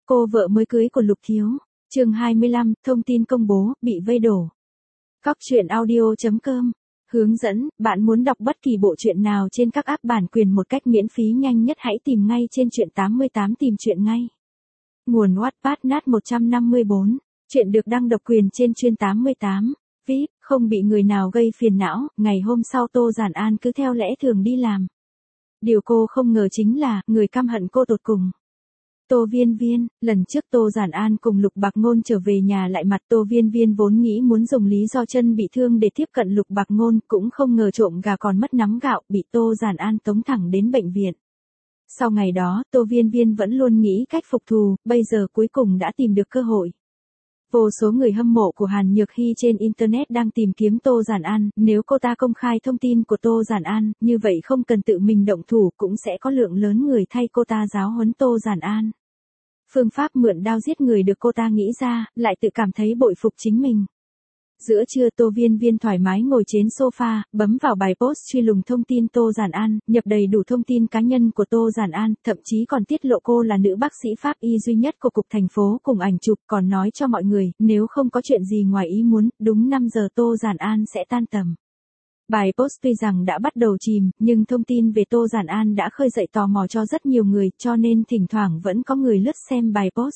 Cô vợ mới cưới của Lục Thiếu. Chương 25, thông tin công bố, bị vây đổ. Cóc truyện audio.com. Hướng dẫn, bạn muốn đọc bất kỳ bộ truyện nào trên các app bản quyền một cách miễn phí nhanh nhất hãy tìm ngay trên truyện 88 tìm truyện ngay. Nguồn Wattpad nat 154. Truyện được đăng độc quyền trên chuyên 88. VIP, không bị người nào gây phiền não, ngày hôm sau Tô Giản An cứ theo lẽ thường đi làm. Điều cô không ngờ chính là, người căm hận cô tột cùng. Tô Viên Viên, lần trước Tô Giản An cùng Lục Bạc Ngôn trở về nhà lại mặt Tô Viên Viên vốn nghĩ muốn dùng lý do chân bị thương để tiếp cận Lục Bạc Ngôn, cũng không ngờ trộm gà còn mất nắm gạo, bị Tô Giản An tống thẳng đến bệnh viện. Sau ngày đó, Tô Viên Viên vẫn luôn nghĩ cách phục thù, bây giờ cuối cùng đã tìm được cơ hội. Vô số người hâm mộ của Hàn Nhược Hy trên Internet đang tìm kiếm Tô Giản An, nếu cô ta công khai thông tin của Tô Giản An, như vậy không cần tự mình động thủ cũng sẽ có lượng lớn người thay cô ta giáo huấn Tô Giản An. Phương pháp mượn đao giết người được cô ta nghĩ ra, lại tự cảm thấy bội phục chính mình. Giữa trưa Tô Viên Viên thoải mái ngồi trên sofa, bấm vào bài post truy lùng thông tin Tô Giản An, nhập đầy đủ thông tin cá nhân của Tô Giản An, thậm chí còn tiết lộ cô là nữ bác sĩ pháp y duy nhất của cục thành phố cùng ảnh chụp, còn nói cho mọi người, nếu không có chuyện gì ngoài ý muốn, đúng 5 giờ Tô Giản An sẽ tan tầm. Bài post tuy rằng đã bắt đầu chìm, nhưng thông tin về Tô Giản An đã khơi dậy tò mò cho rất nhiều người, cho nên thỉnh thoảng vẫn có người lướt xem bài post.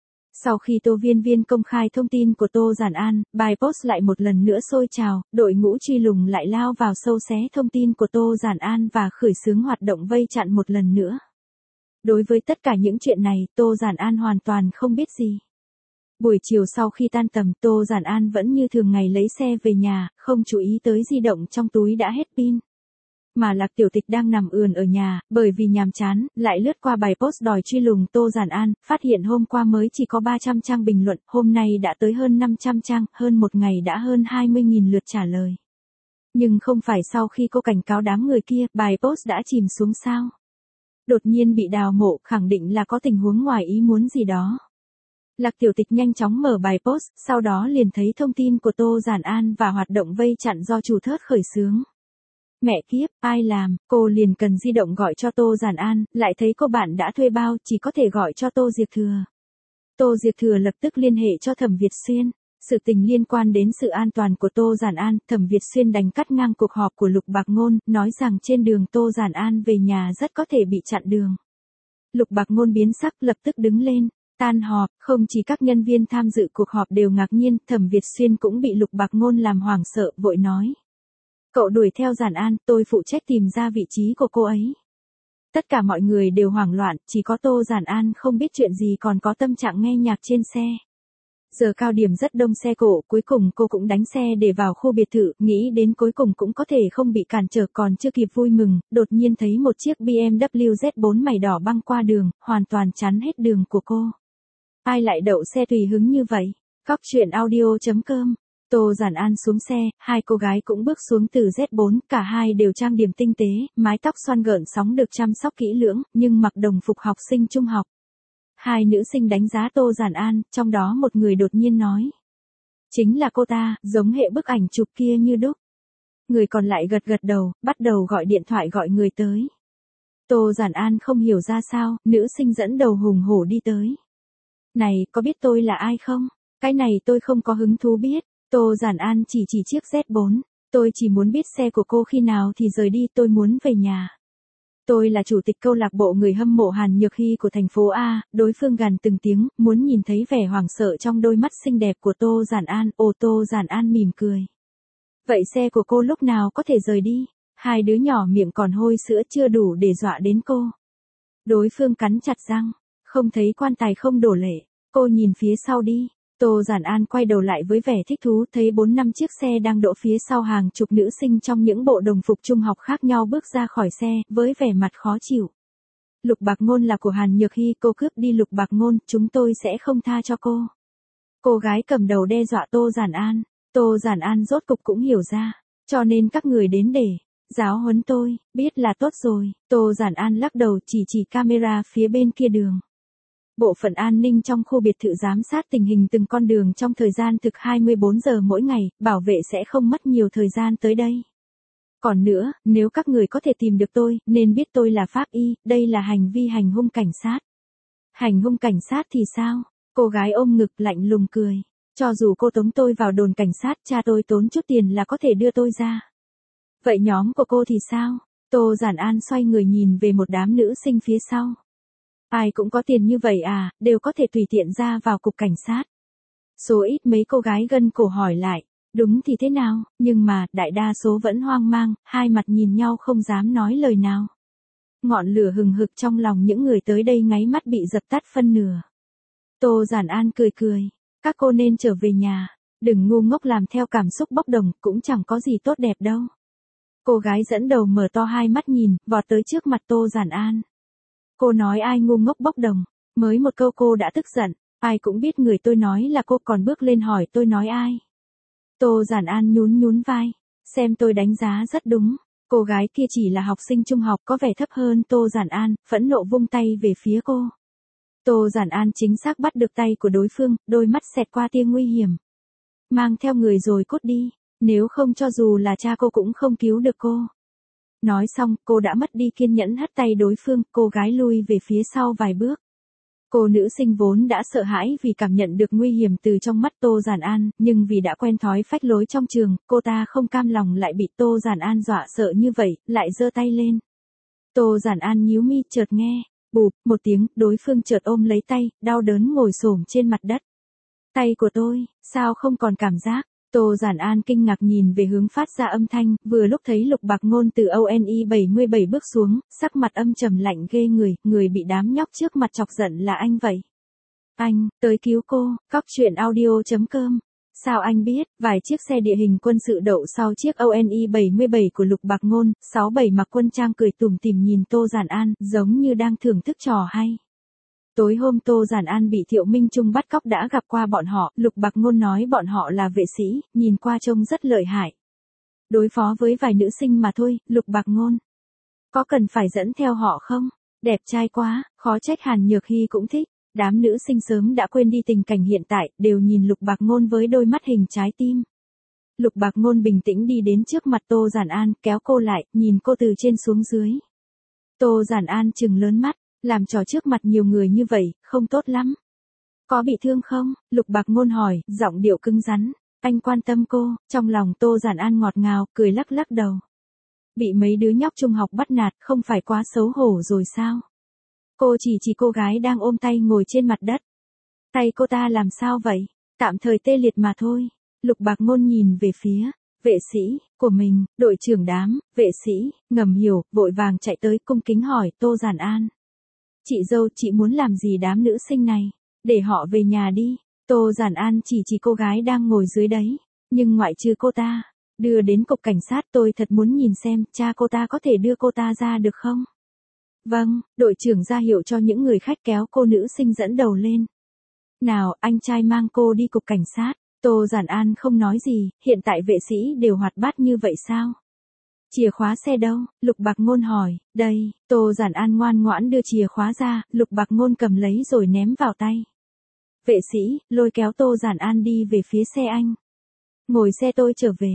Sau khi Tô Viên Viên công khai thông tin của Tô Giản An, bài post lại một lần nữa sôi trào, đội ngũ truy lùng lại lao vào sâu xé thông tin của Tô Giản An và khởi xướng hoạt động vây chặn một lần nữa. Đối với tất cả những chuyện này, Tô Giản An hoàn toàn không biết gì. Buổi chiều sau khi tan tầm, Tô Giản An vẫn như thường ngày lấy xe về nhà, không chú ý tới di động trong túi đã hết pin. Mà Lạc Tiểu Tịch đang nằm ườn ở nhà, bởi vì nhàm chán, lại lướt qua bài post đòi truy lùng Tô Giản An, phát hiện hôm qua mới chỉ có 300 trang bình luận, hôm nay đã tới hơn 500 trang, hơn một ngày đã hơn 20.000 lượt trả lời. Nhưng không phải sau khi cô cảnh cáo đám người kia, bài post đã chìm xuống sao? Đột nhiên bị đào mộ, khẳng định là có tình huống ngoài ý muốn gì đó. Lạc Tiểu Tịch nhanh chóng mở bài post, sau đó liền thấy thông tin của Tô Giản An và hoạt động vây chặn do chủ thớt khởi xướng. Mẹ kiếp, ai làm, cô liền cần di động gọi cho Tô Giản An, lại thấy cô bạn đã thuê bao, chỉ có thể gọi cho Tô Diệp Thừa. Tô Diệp Thừa lập tức liên hệ cho Thẩm Việt Xuyên. Sự tình liên quan đến sự an toàn của Tô Giản An, Thẩm Việt Xuyên đánh cắt ngang cuộc họp của Lục Bạc Ngôn, nói rằng trên đường Tô Giản An về nhà rất có thể bị chặn đường. Lục Bạc Ngôn biến sắc lập tức đứng lên. Tan họp, không chỉ các nhân viên tham dự cuộc họp đều ngạc nhiên, Thẩm Việt Xuyên cũng bị Lục Bạc Ngôn làm hoảng sợ, vội nói. Cậu đuổi theo Giản An, tôi phụ trách tìm ra vị trí của cô ấy. Tất cả mọi người đều hoảng loạn, chỉ có Tô Giản An không biết chuyện gì còn có tâm trạng nghe nhạc trên xe. Giờ cao điểm rất đông xe cộ, cuối cùng cô cũng đánh xe để vào khu biệt thự, nghĩ đến cuối cùng cũng có thể không bị cản trở, còn chưa kịp vui mừng, đột nhiên thấy một chiếc BMW Z4 màu đỏ băng qua đường, hoàn toàn chắn hết đường của cô. Ai lại đậu xe tùy hứng như vậy? Cóc truyện audio.com. Tô Giản An xuống xe, hai cô gái cũng bước xuống từ Z4, cả hai đều trang điểm tinh tế, mái tóc xoăn gợn sóng được chăm sóc kỹ lưỡng, nhưng mặc đồng phục học sinh trung học. Hai nữ sinh đánh giá Tô Giản An, trong đó một người đột nhiên nói. Chính là cô ta, giống hệ bức ảnh chụp kia như đúc. Người còn lại gật gật đầu, bắt đầu gọi điện thoại gọi người tới. Tô Giản An không hiểu ra sao, nữ sinh dẫn đầu hùng hổ đi tới. Này, có biết tôi là ai không? Cái này tôi không có hứng thú biết. Tô Giản An chỉ chiếc Z4. Tôi chỉ muốn biết xe của cô khi nào thì rời đi, tôi muốn về nhà. Tôi là chủ tịch câu lạc bộ người hâm mộ Hàn Nhược Hy của thành phố A, đối phương gằn từng tiếng, muốn nhìn thấy vẻ hoảng sợ trong đôi mắt xinh đẹp của Tô Giản An, Tô Giản An mỉm cười. Vậy xe của cô lúc nào có thể rời đi? Hai đứa nhỏ miệng còn hôi sữa chưa đủ để dọa đến cô. Đối phương cắn chặt răng, không thấy quan tài không đổ lệ, cô nhìn phía sau đi. Tô Giản An quay đầu lại với vẻ thích thú, thấy 4-5 chiếc xe đang đỗ phía sau, hàng chục nữ sinh trong những bộ đồng phục trung học khác nhau bước ra khỏi xe, với vẻ mặt khó chịu. Lục Bạc Ngôn là của Hàn Nhược Hy, cô cướp đi Lục Bạc Ngôn, chúng tôi sẽ không tha cho cô. Cô gái cầm đầu đe dọa Tô Giản An. Tô Giản An rốt cục cũng hiểu ra, cho nên các người đến để giáo huấn tôi, biết là tốt rồi. Tô Giản An lắc đầu chỉ camera phía bên kia đường. Bộ phận an ninh trong khu biệt thự giám sát tình hình từng con đường trong thời gian thực 24 giờ mỗi ngày, bảo vệ sẽ không mất nhiều thời gian tới đây. Còn nữa, nếu các người có thể tìm được tôi, nên biết tôi là pháp y, đây là hành vi hành hung cảnh sát. Hành hung cảnh sát thì sao? Cô gái ôm ngực lạnh lùng cười. Cho dù cô tống tôi vào đồn cảnh sát, cha tôi tốn chút tiền là có thể đưa tôi ra. Vậy nhóm của cô thì sao? Tô Giản An xoay người nhìn về một đám nữ sinh phía sau. Ai cũng có tiền như vậy à, đều có thể tùy tiện ra vào cục cảnh sát. Số ít mấy cô gái gân cổ hỏi lại, đúng thì thế nào, nhưng mà, đại đa số vẫn hoang mang, hai mặt nhìn nhau không dám nói lời nào. Ngọn lửa hừng hực trong lòng những người tới đây nháy mắt bị dập tắt phân nửa. Tô Giản An cười cười, các cô nên trở về nhà, đừng ngu ngốc làm theo cảm xúc bốc đồng, cũng chẳng có gì tốt đẹp đâu. Cô gái dẫn đầu mở to hai mắt nhìn, vọt tới trước mặt Tô Giản An. Cô nói ai ngu ngốc bốc đồng, mới một câu cô đã tức giận, ai cũng biết người tôi nói là cô, còn bước lên hỏi tôi nói ai. Tô Giản An nhún nhún vai, xem tôi đánh giá rất đúng. Cô gái kia chỉ là học sinh trung học, có vẻ thấp hơn Tô Giản An, phẫn nộ vung tay về phía cô. Tô Giản An chính xác bắt được tay của đối phương, đôi mắt xẹt qua tia nguy hiểm. Mang theo người rồi cút đi, nếu không cho dù là cha cô cũng không cứu được cô. Nói xong, cô đã mất đi kiên nhẫn hất tay đối phương, cô gái lui về phía sau vài bước. Cô nữ sinh vốn đã sợ hãi vì cảm nhận được nguy hiểm từ trong mắt Tô Giản An, nhưng vì đã quen thói phách lối trong trường, cô ta không cam lòng lại bị Tô Giản An dọa sợ như vậy, lại giơ tay lên. Tô Giản An nhíu mi, chợt nghe, bụp, một tiếng, đối phương chợt ôm lấy tay, đau đớn ngồi xổm trên mặt đất. Tay của tôi, sao không còn cảm giác? Tô Giản An kinh ngạc nhìn về hướng phát ra âm thanh, vừa lúc thấy Lục Bạc Ngôn từ ONI 77 bước xuống, sắc mặt âm trầm lạnh ghê người, người bị đám nhóc trước mặt chọc giận là anh vậy. Anh, tới cứu cô, coctruyện.audio.com. Sao anh biết, vài chiếc xe địa hình quân sự đậu sau chiếc ONI 77 của Lục Bạc Ngôn, 67 mặc quân trang cười tủm tỉm nhìn Tô Giản An, giống như đang thưởng thức trò hay. Tối hôm Tô Giản An bị Thiệu Minh Trung bắt cóc đã gặp qua bọn họ, Lục Bạc Ngôn nói bọn họ là vệ sĩ, nhìn qua trông rất lợi hại. Đối phó với vài nữ sinh mà thôi, Lục Bạc Ngôn. Có cần phải dẫn theo họ không? Đẹp trai quá, khó trách Hàn Nhược Hy cũng thích. Đám nữ sinh sớm đã quên đi tình cảnh hiện tại, đều nhìn Lục Bạc Ngôn với đôi mắt hình trái tim. Lục Bạc Ngôn bình tĩnh đi đến trước mặt Tô Giản An, kéo cô lại, nhìn cô từ trên xuống dưới. Tô Giản An trừng lớn mắt. Làm trò trước mặt nhiều người như vậy, không tốt lắm. Có bị thương không? Lục Bạc Ngôn hỏi, giọng điệu cứng rắn. Anh quan tâm cô, trong lòng Tô Giản An ngọt ngào, cười lắc lắc đầu. Bị mấy đứa nhóc trung học bắt nạt, không phải quá xấu hổ rồi sao? Cô chỉ cô gái đang ôm tay ngồi trên mặt đất. Tay cô ta làm sao vậy? Tạm thời tê liệt mà thôi. Lục Bạc Ngôn nhìn về phía vệ sĩ của mình, đội trưởng đám, vệ sĩ, ngầm hiểu, vội vàng chạy tới cung kính hỏi Tô Giản An. Chị dâu, chị muốn làm gì đám nữ sinh này? Để họ về nhà đi. Tô Giản An chỉ cô gái đang ngồi dưới đấy. Nhưng ngoại trừ cô ta, đưa đến cục cảnh sát, tôi thật muốn nhìn xem, cha cô ta có thể đưa cô ta ra được không? Vâng, đội trưởng ra hiệu cho những người khách kéo cô nữ sinh dẫn đầu lên. Nào, anh trai mang cô đi cục cảnh sát. Tô Giản An không nói gì, hiện tại vệ sĩ đều hoạt bát như vậy sao? Chìa khóa xe đâu? Lục Bạc Ngôn hỏi. Đây, Tô Giản An ngoan ngoãn đưa chìa khóa ra, Lục Bạc Ngôn cầm lấy rồi ném vào tay. Vệ sĩ, lôi kéo Tô Giản An đi về phía xe anh. Ngồi xe tôi trở về.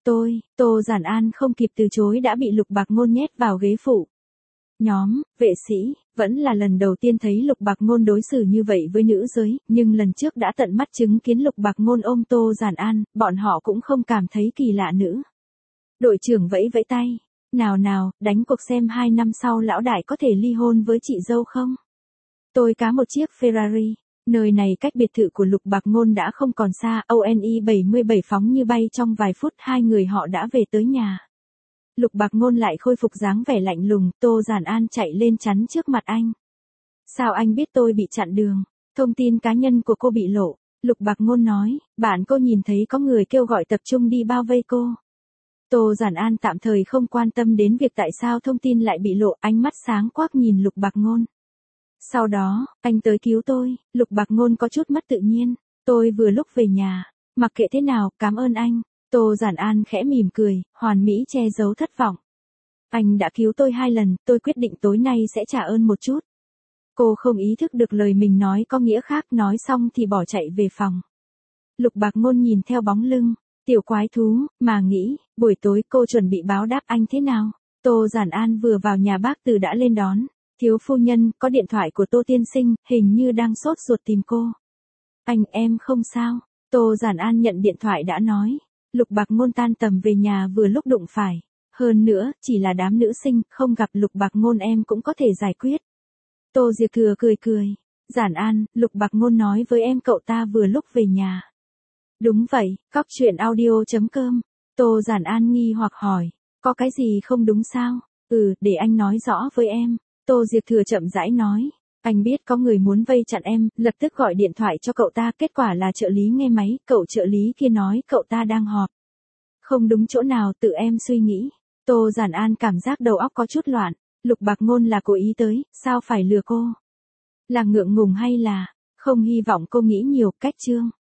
Tô Giản An không kịp từ chối đã bị Lục Bạc Ngôn nhét vào ghế phụ. Nhóm, vệ sĩ, vẫn là lần đầu tiên thấy Lục Bạc Ngôn đối xử như vậy với nữ giới, nhưng lần trước đã tận mắt chứng kiến Lục Bạc Ngôn ôm Tô Giản An, bọn họ cũng không cảm thấy kỳ lạ nữa. Đội trưởng vẫy vẫy tay. Nào, đánh cuộc xem 2 năm sau lão đại có thể ly hôn với chị dâu không? Tôi cá một chiếc Ferrari. Nơi này cách biệt thự của Lục Bạc Ngôn đã không còn xa, ONI 77 phóng như bay trong vài phút hai người họ đã về tới nhà. Lục Bạc Ngôn lại khôi phục dáng vẻ lạnh lùng, Tô Giản An chạy lên chắn trước mặt anh. Sao anh biết tôi bị chặn đường? Thông tin cá nhân của cô bị lộ. Lục Bạc Ngôn nói, bạn cô nhìn thấy có người kêu gọi tập trung đi bao vây cô. Tô Giản An tạm thời không quan tâm đến việc tại sao thông tin lại bị lộ, ánh mắt sáng quắc nhìn Lục Bạc Ngôn. Sau đó, anh tới cứu tôi, Lục Bạc Ngôn có chút mất tự nhiên. Tôi vừa lúc về nhà, mặc kệ thế nào, cảm ơn anh. Tô Giản An khẽ mỉm cười, hoàn mỹ che giấu thất vọng. Anh đã cứu tôi 2 lần, tôi quyết định tối nay sẽ trả ơn một chút. Cô không ý thức được lời mình nói có nghĩa khác, nói xong thì bỏ chạy về phòng. Lục Bạc Ngôn nhìn theo bóng lưng, tiểu quái thú, mà nghĩ, buổi tối cô chuẩn bị báo đáp anh thế nào. Tô Giản An vừa vào nhà bác Từ đã lên đón, Thiếu phu nhân, có điện thoại của Tô tiên sinh, hình như đang sốt ruột tìm cô. Anh em không sao. Tô Giản An nhận điện thoại đã nói. Lục Bạc Ngôn tan tầm về nhà vừa lúc đụng phải. Hơn nữa, chỉ là đám nữ sinh, không gặp Lục Bạc Ngôn em cũng có thể giải quyết. Tô Diệp Thừa cười cười. Giản An, Lục Bạc Ngôn nói với em cậu ta vừa lúc về nhà. Đúng vậy, cóc truyện audio.com. Tô Giản An nghi hoặc hỏi. Có cái gì không đúng sao? Để anh nói rõ với em. Tô Diệp Thừa chậm rãi nói. Anh biết có người muốn vây chặn em, lập tức gọi điện thoại cho cậu ta, kết quả là trợ lý nghe máy, cậu trợ lý kia nói cậu ta đang họp. Không đúng chỗ nào, tự em suy nghĩ. Tô Giản An cảm giác đầu óc có chút loạn. Lục Bạc Ngôn là cố ý tới, sao phải lừa cô? Là ngượng ngùng hay là, không hy vọng cô nghĩ nhiều, cách chương.